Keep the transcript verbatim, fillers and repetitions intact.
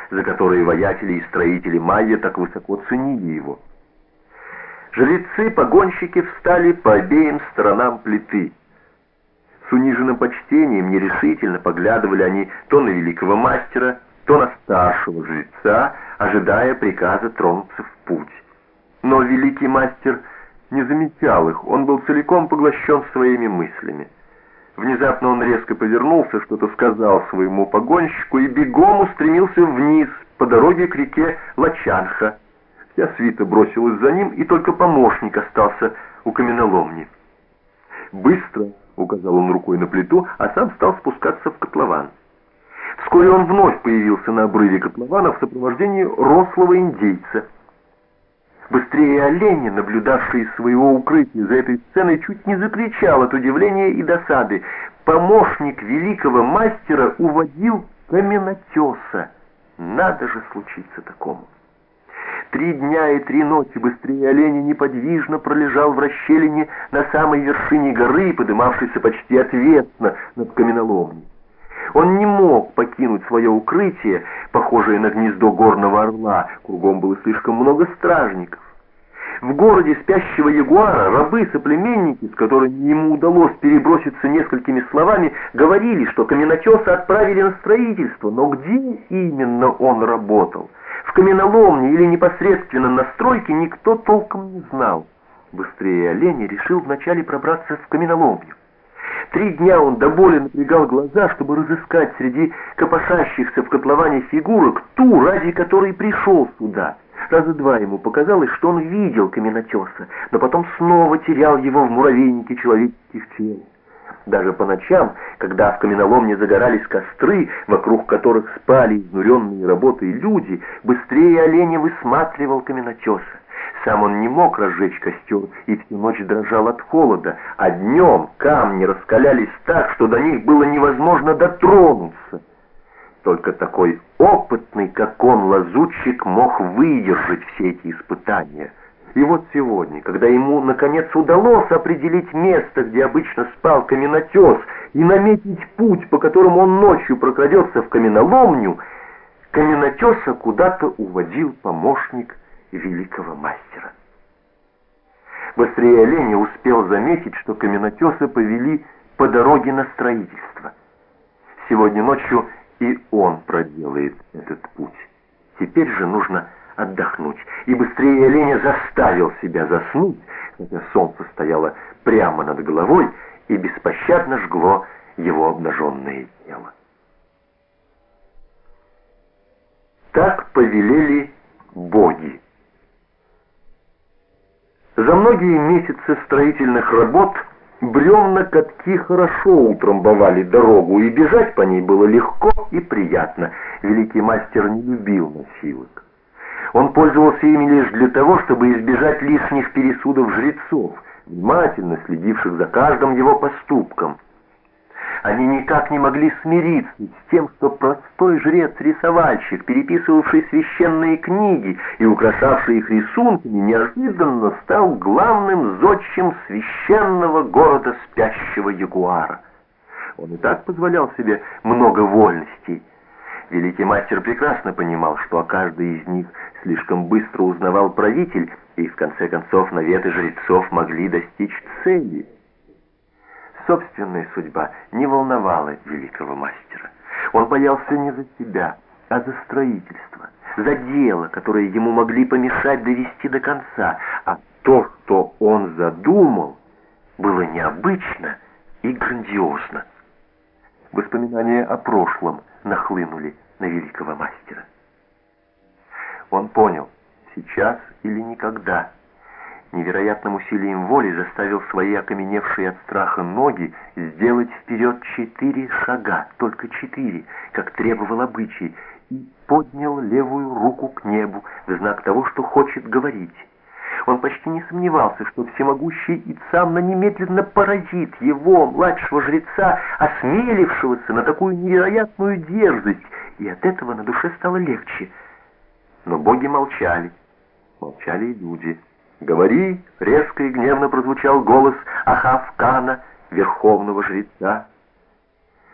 за которые воятели и строители Майя так высоко ценили его. Жрецы-погонщики встали по обеим сторонам плиты. С униженным почтением нерешительно поглядывали они то на великого мастера, то на старшего жреца, ожидая приказа тронуться в путь. Но великий мастер не замечал их, он был целиком поглощен своими мыслями. Внезапно он резко повернулся, что-то сказал своему погонщику и бегом устремился вниз по дороге к реке Лачанха. Вся свита бросилась за ним, и только помощник остался у каменоломни. «Быстро!» — указал он рукой на плиту, а сам стал спускаться в котлован. Вскоре он вновь появился на обрыве котлована в сопровождении рослого индейца. Быстрее оленя, наблюдавший из своего укрытия за этой сценой, чуть не закричал от удивления и досады. Помощник великого мастера уводил каменотеса. Надо же случиться такому. Три дня и три ночи быстрее оленя неподвижно пролежал в расщелине на самой вершине горы, подымавшейся почти отвесно над каменоломней. Он не мог покинуть свое укрытие, похожее на гнездо горного орла, кругом было слишком много стражников. В городе спящего ягуара рабы-соплеменники, с которыми ему удалось переброситься несколькими словами, говорили, что каменотеса отправили на строительство, но где именно он работал? В каменоломне или непосредственно на стройке никто толком не знал. Быстрее оленя решил вначале пробраться в каменоломню. Три дня он до боли напрягал глаза, чтобы разыскать среди копошащихся в котловане фигурок ту, ради которой пришел сюда. Раза два ему показалось, что он видел каменотеса, но потом снова терял его в муравейнике человеческих тел. Даже по ночам, когда в каменоломне загорались костры, вокруг которых спали изнуренные работой люди, быстрее оленя высматривал каменотеса. Сам он не мог разжечь костер и всю ночь дрожал от холода, а днем камни раскалялись так, что до них было невозможно дотронуться. Только такой опытный, как он, лазутчик, мог выдержать все эти испытания. И вот сегодня, когда ему наконец удалось определить место, где обычно спал каменотес, и наметить путь, по которому он ночью прокрадется в каменоломню, каменотеса куда-то уводил помощник великого мастера. Быстрее оленя успел заметить, что каменотеса повели по дороге на строительство. Сегодня ночью и он проделает этот путь. Теперь же нужно отдохнуть, и быстрее оленя заставил себя заснуть, хотя солнце стояло прямо над головой и беспощадно жгло его обнаженное тело. Так повелели боги. За многие месяцы строительных работ бревна-катки хорошо утрамбовали дорогу, и бежать по ней было легко и приятно. Великий мастер не любил носилок. Он пользовался ими лишь для того, чтобы избежать лишних пересудов жрецов, внимательно следивших за каждым его поступком. Они никак не могли смириться с тем, что простой жрец-рисовальщик, переписывавший священные книги и украшавший их рисунками, неожиданно стал главным зодчим священного города спящего ягуара. Он и так позволял себе много вольностей. Великий мастер прекрасно понимал, что о каждой из них слишком быстро узнавал правитель, и в конце концов наветы жрецов могли достичь цели. Собственная судьба не волновала великого мастера. Он боялся не за себя, а за строительство, за дело, которое ему могли помешать довести до конца. А то, что он задумал, было необычно и грандиозно. Воспоминания о прошлом нахлынули на великого мастера. Он понял, сейчас или никогда. Невероятным усилием воли заставил свои окаменевшие от страха ноги сделать вперед четыре шага, только четыре, как требовал обычай, и поднял левую руку к небу в знак того, что хочет говорить. Он почти не сомневался, что всемогущий Ицамна немедленно поразит его, младшего жреца, осмелившегося на такую невероятную дерзость, и от этого на душе стало легче. Но боги молчали, молчали и люди. «Говори!» — резко и гневно прозвучал голос Ахав-Кана, верховного жреца.